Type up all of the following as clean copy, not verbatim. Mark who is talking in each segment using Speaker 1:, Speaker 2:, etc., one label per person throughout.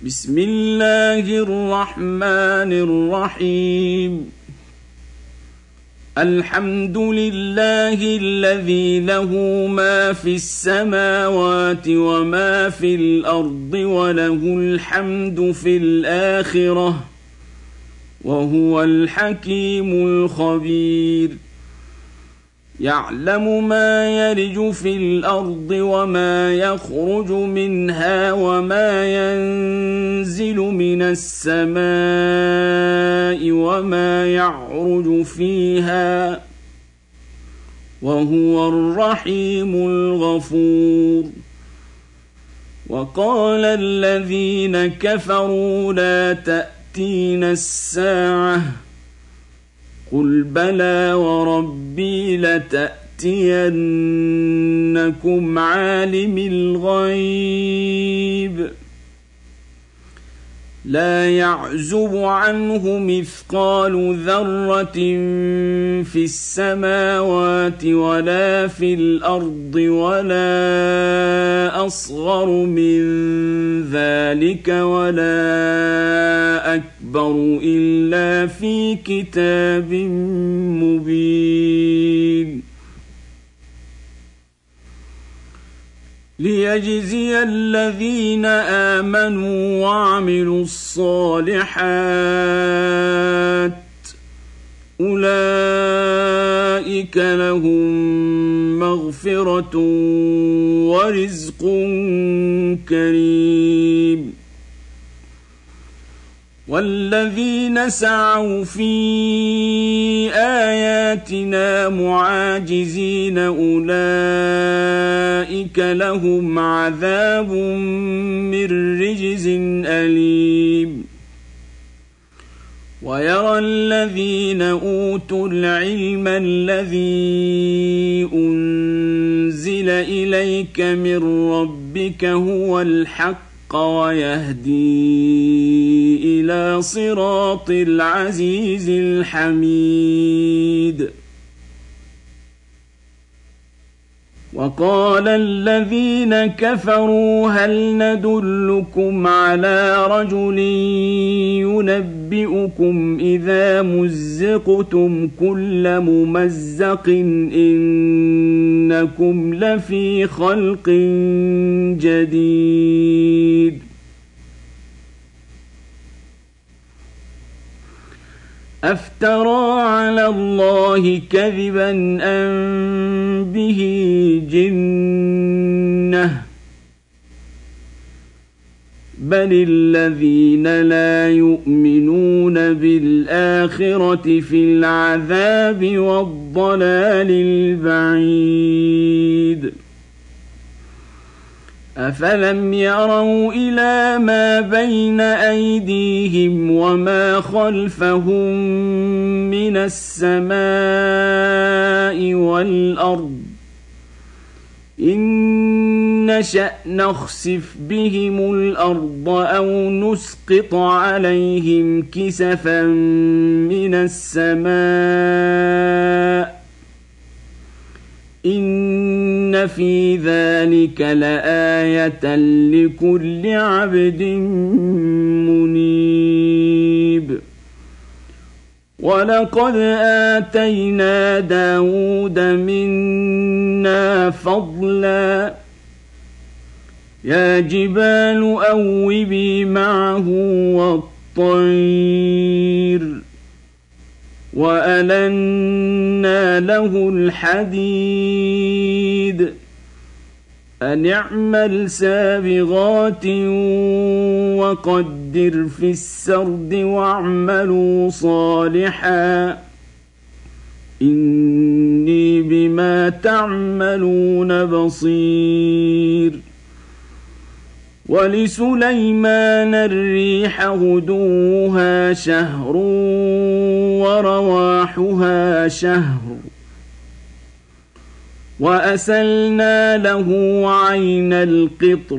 Speaker 1: بسم الله الرحمن الرحيم. الحمد لله الذي له ما في السماوات وما في الأرض وله الحمد في الآخرة وهو الحكيم الخبير. يعلم ما يلج في الأرض وما يخرج منها وما ينزل من السماء وما يعرج فيها وهو الرحيم الغفور. وقال الذين كفروا لا تأتينا الساعة قل بلى وربي لتأتينكم عالم الغيب لا يعزب عنه مثقال ذرة في السماوات ولا في الأرض ولا أصغر من ذلك ولا أكبر إلا في كتاب مبين. ليجزي الذين آمنوا وعملوا الصالحات أولئك لهم مغفرة ورزق كريم. والذين سعوا في آياتنا معاجزين أولئك لهم عذاب من رجز أليم. ويرى الذين أوتوا العلم الذي أنزل إليك من ربك هو الحق ويهدي إلى صراط العزيز الحميد. وقال الذين كفروا هل ندلكم على رجل ينبئكم إذا مزقتم كل ممزق إنكم لفي خلق جديد. أفترى على الله كذبا أم به جنة بل الذين لا يؤمنون بالآخرة في العذاب والضلال البعيد. أفلم يروا إلى ما بين أيديهم وما خلفهم من السماء والأرض إن نشأ نخسف بهم الأرض أو نسقط عليهم كسفا من السماء إن في ذلك لآية لكل عبد منيب. ولقد آتينا داود منا فضلا يا جبال أوبي معه والطير وألنا له الحديد أن اعمل سابغات وقدر في السرد واعملوا صالحا إني بما تعملون بصير. ولسليمان الريح غدوها شهر ورواحها شهر وأسلنا له عين القطر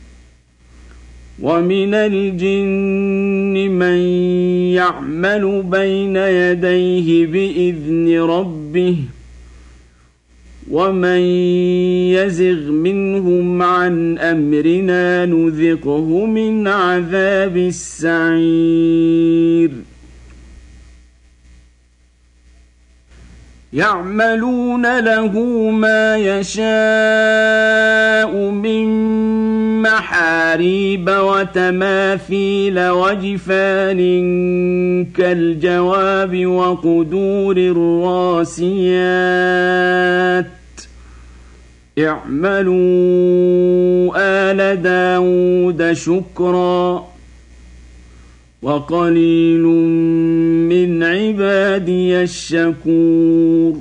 Speaker 1: ومن الجن من يعمل بين يديه بإذن ربه ومن يزغ منهم عن أمرنا نذقه من عذاب السعير يعملون له ما يشاء من محاريب وتماثيل وجفان كالجواب وقدور الراسيات اعملوا آل داود شكرا وقليل من عبادي الشكور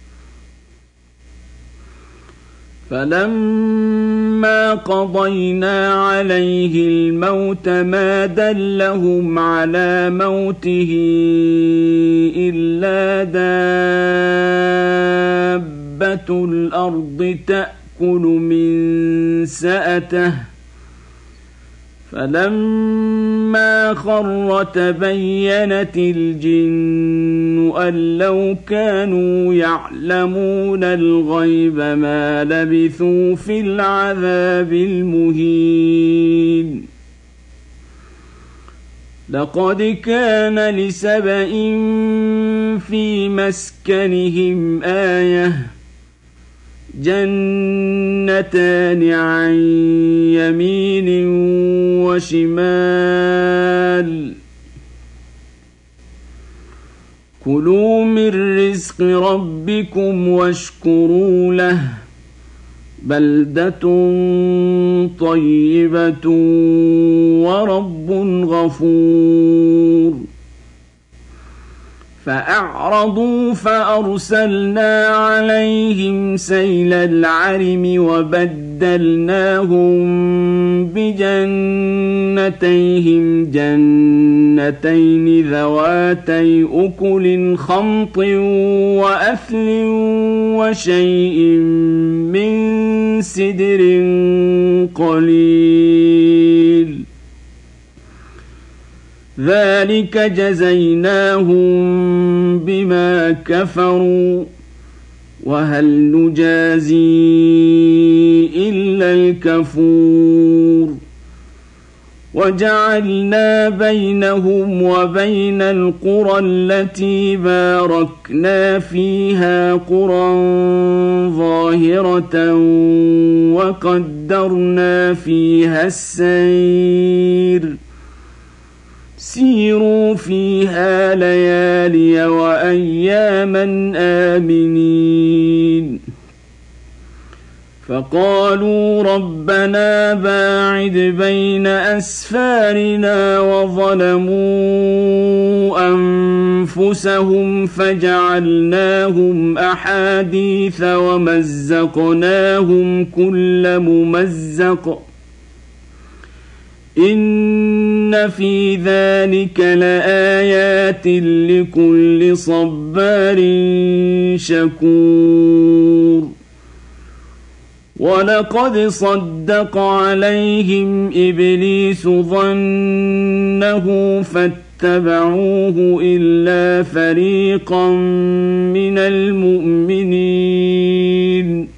Speaker 1: فلما قضينا عليه الموت ما دلهم على موته إلا دابة الأرض تأكل من سأته فلما خر تبينت الجن أن لو كانوا يعلمون الغيب ما لبثوا في العذاب المهين لقد كان لسبإ في مسكنهم آية جنتان عن يمين وشمال كلوا من رزق ربكم واشكروا له بلدة طيبة ورب غفور فأعرضوا فأرسلنا عليهم سيل العرم وبدلناهم بجنتيهم جنتين ذواتي أكل خمط وأثل وشيء من سدر قليل ذلك جزيناهم بما كفروا وهل نجازي إلا الكفور وجعلنا بينهم وبين القرى التي باركنا فيها قرى ظاهرة وقدرنا فيها السير سيروا فيها ليالي وأياما آمنين فقالوا ربنا باعد بين أسفارنا وظلموا أنفسهم فجعلناهم أحاديث ومزقناهم كل ممزق إن في ذلك لآيات لكل صبار شكور ولقد صدق عليهم إبليس ظنه فاتبعوه إلا فريقا من المؤمنين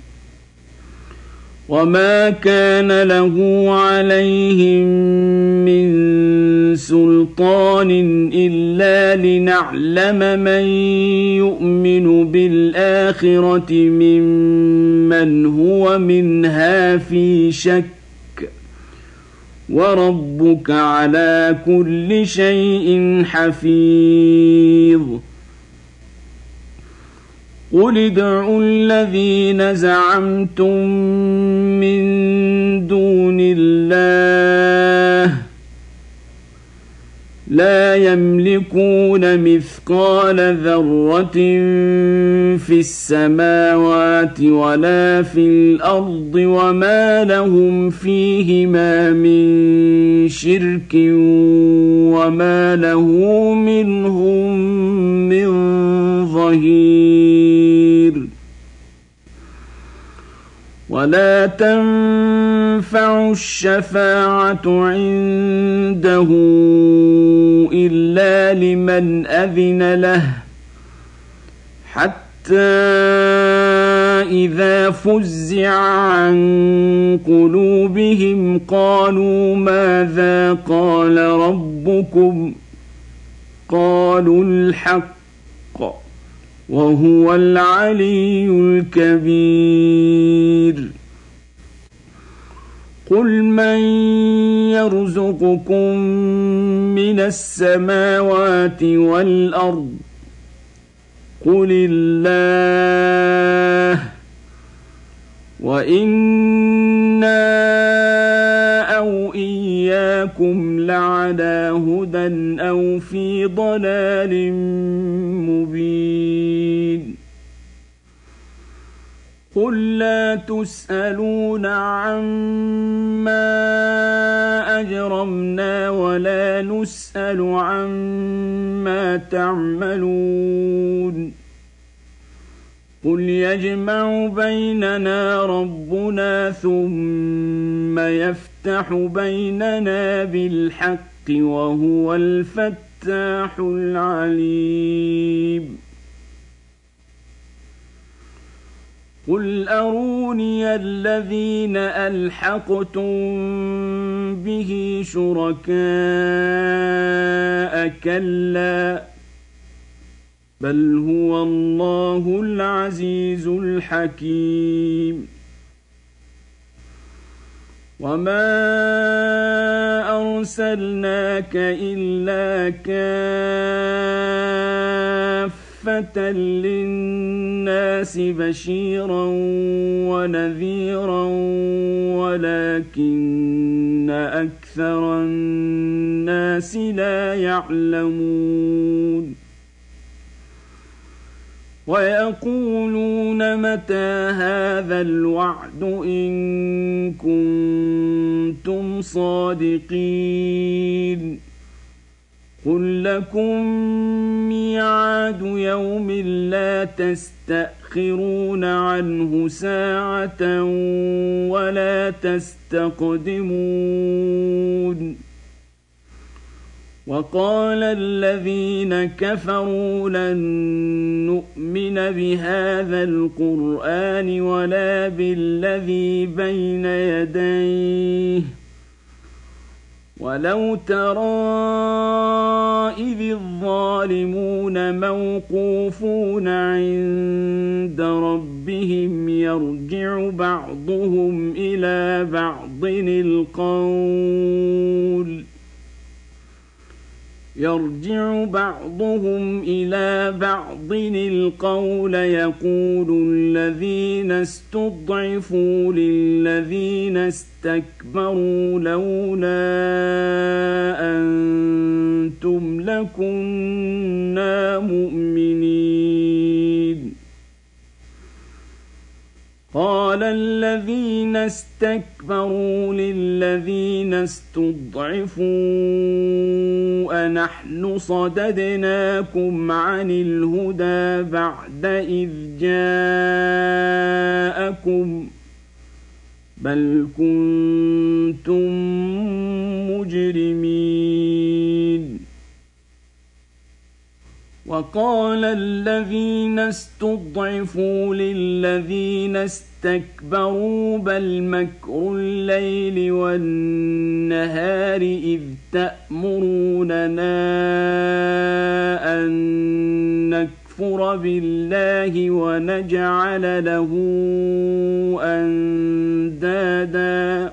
Speaker 1: وما كان له عليهم من سلطان إلا لنعلم من يؤمن بالآخرة ممن هو منها في شك وربك على كل شيء حفيظ قل ادعوا الذين زعمتم من دون الله لا يملكون مثقال ذرة في السماوات ولا في الأرض وما لهم فيهما من شرك وما له منهم من ظهير ولا تنفع الشفاعة عنده إلا لمن أذن له حتى إذا فزع عن قلوبهم قالوا ماذا قال ربكم قالوا الحق وهو العلي الكبير قل من يرزقكم من السماوات والأرض قل الله وإنا أو إياكم لعلى هدى أو في ضلال مبين قل لا تسألون عما أجرمنا ولا نسأل عما تعملون قل يجمع بيننا ربنا ثم يفتح بيننا بالحق وهو الفتاح العليم قل أروني الذين ألحقتم به شركاء كلا بل هو الله العزيز الحكيم وما أرسلناك إلا كافة للناس بشيرا ونذيرا ولكن أكثر الناس لا يعلمون ويقولون متى هذا الوعد إن كنتم صادقين قل لكم ميعاد يوم لا تستأخرون عنه ساعة ولا تستقدمون وقال الذين كفروا لن نؤمن بهذا القرآن ولا بالذي بين يديه ولو ترى إذ الظالمون موقوفون عند ربهم يرجع بعضهم إلى بعض القول يقول الذين استضعفوا للذين استكبروا لولا أنتم لكنا مؤمنين قال الذين استكبروا للذين استضعفوا أنحن صددناكم عن الهدى بعد إذ جاءكم بل كنتم مجرمين وقال الذين استضعفوا للذين استكبروا بل مكر الليل والنهار إذ تأمروننا أن نكفر بالله ونجعل له أندادا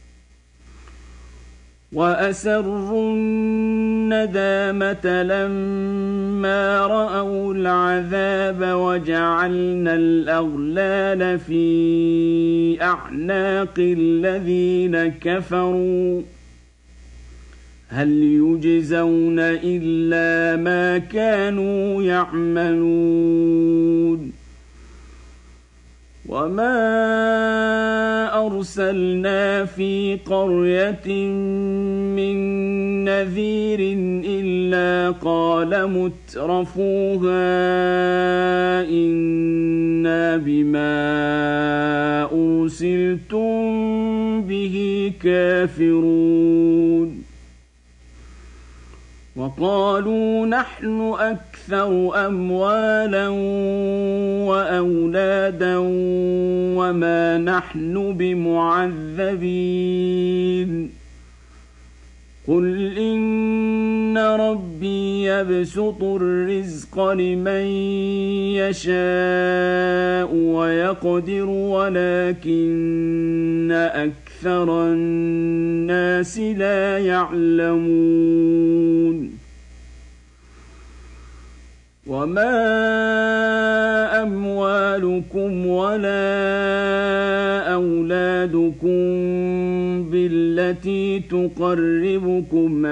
Speaker 1: وأسروا الندامة لما رأوا العذاب وجعلنا الأغلال في أعناق الذين كفروا هل يجزون إلا ما كانوا يعملون وما أرسلنا في قرية من نذير إلا قال مترفوها إنا بما أرسلتم به كافرون وقالوا نحن أكثر أموالا وأولادا وما نحن بمعذبين قل إن ربي يبسط الرزق لمن يشاء ويقدر ولكن أكثر الناس لا يعلمون وما أموالكم ولا أولادكم بالتي تقربكم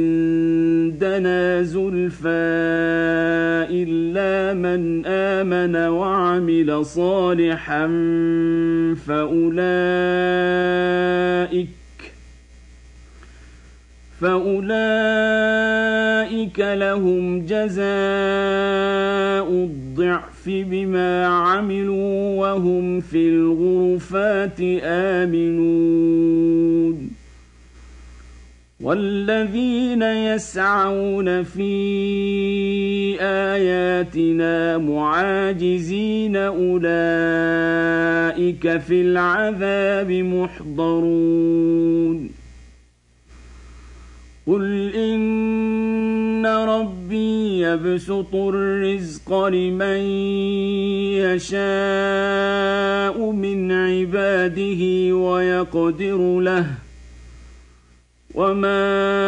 Speaker 1: عندنا زلفى إلا من آمن وعمل صالحا فأولئك لهم جزاء الضعف بما عملوا وهم في الغرفات آمنون والذين يسعون في آياتنا معاجزين أولئك في العذاب محضرون قل إن ربي يبسط الرزق لمن يشاء من عباده ويقدر له وما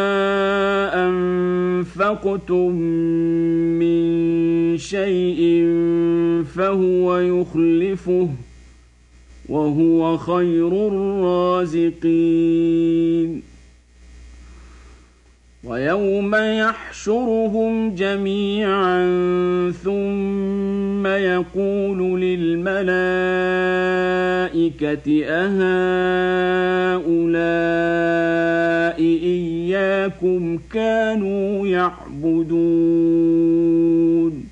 Speaker 1: أنفقتم من شيء فهو يخلفه وهو خير الرازقين ويوم يحشرهم جميعا ثم يقول للملائكة أهؤلاء إياكم كانوا يعبدون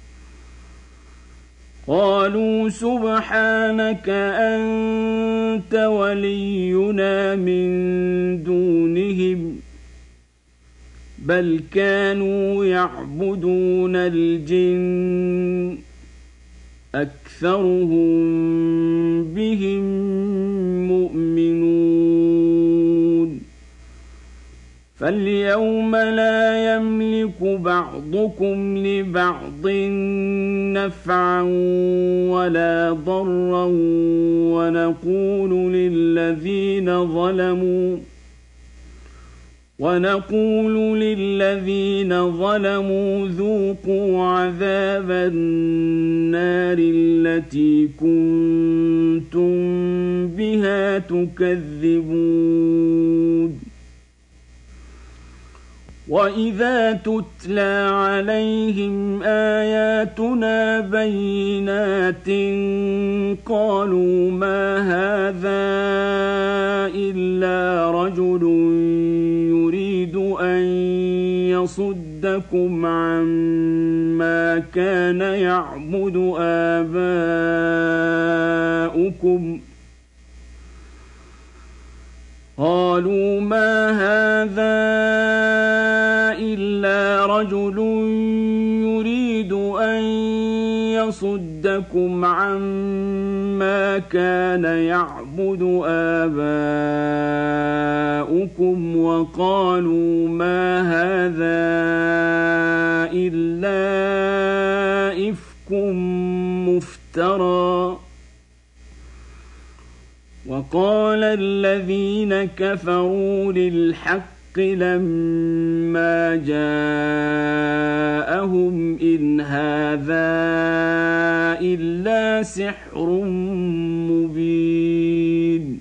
Speaker 1: قالوا سبحانك أنت ولينا من دونهم بل كانوا يعبدون الجن أكثرهم بهم مؤمنون فاليوم لا يملك بعضكم لبعض نفعا ولا ضرا ونقول للذين ظلموا ذوقوا عذاب النار التي كنتم بها تكذبون وإذا تتلى عليهم آياتنا بينات قالوا ما هذا إلا رجل يريد أن يصدكم عما كان يعبد آباؤكم قالوا ما هذا إلا رجل يريد أن يصدكم عما كان يعبد آباؤكم وقالوا ما هذا إلا إفك مفترى وقال الذين كفروا للحق لما جاءهم إن هذا إلا سحر مبين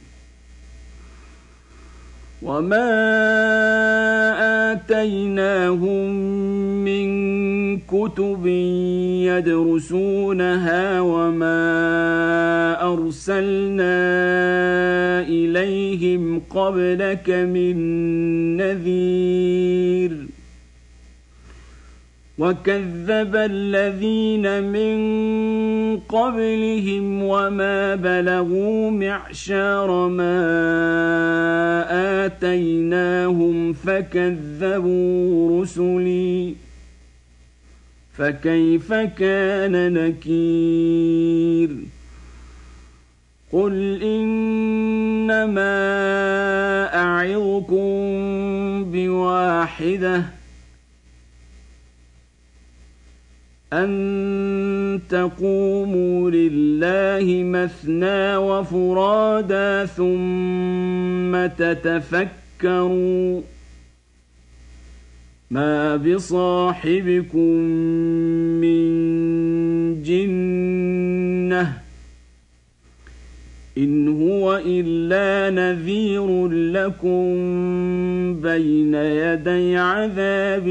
Speaker 1: وما آتيناهم من كتب يدرسونها وما أرسلنا إليهم قبلك من نذير وكذب الذين من قبلهم وما بلغوا معشار ما آتيناهم فكذبوا رسلي فكيف كان نكير قل إنما أعظكم بواحدة أن تقوموا لله مثنى وفرادا ثم تتفكروا ما بصاحبكم من جنة إن هو إلا نذير لكم بين يدي عذاب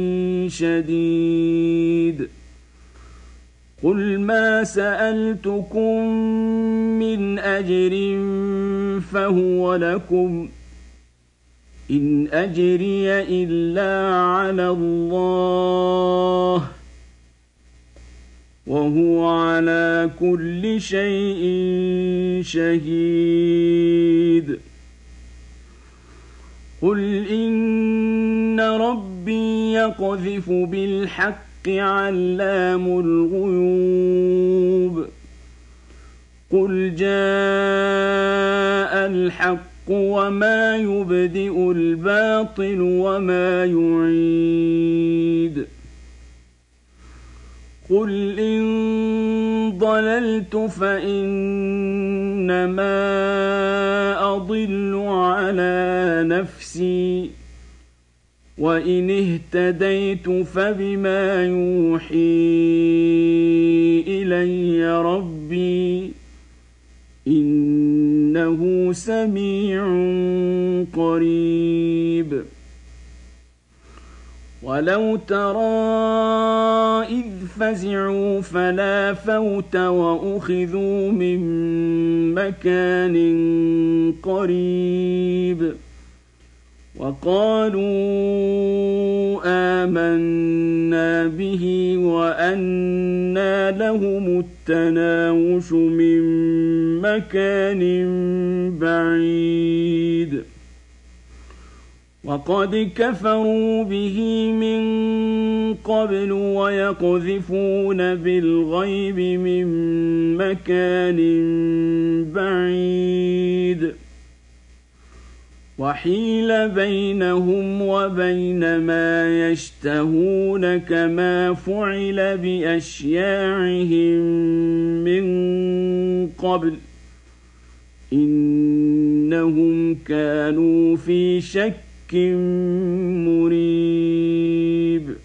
Speaker 1: شديد قل ما سألتكم من أجر فهو لكم إن أجري إلا على الله وهو على كل شيء شهيد قل إن ربي يقذف بالحق علام الغيوب قل جاء الحق وما يبدئ الباطل وما يعيد قل إن ضللت فإنما أضل على نفسي وإن اهتديت فبما يوحي إلي ربي إنه سميع قريب ولو ترى إذ فزعوا فلا فوت وأخذوا من مكان قريب وقالوا آمنا به وأنى لهم التناوش من مكان بعيد وقد كفروا به من قبل ويقذفون بالغيب من مكان بعيد وحيل بينهم وبين ما يشتهون كما فعل بأشياعهم من قبل إنهم كانوا في شك مريب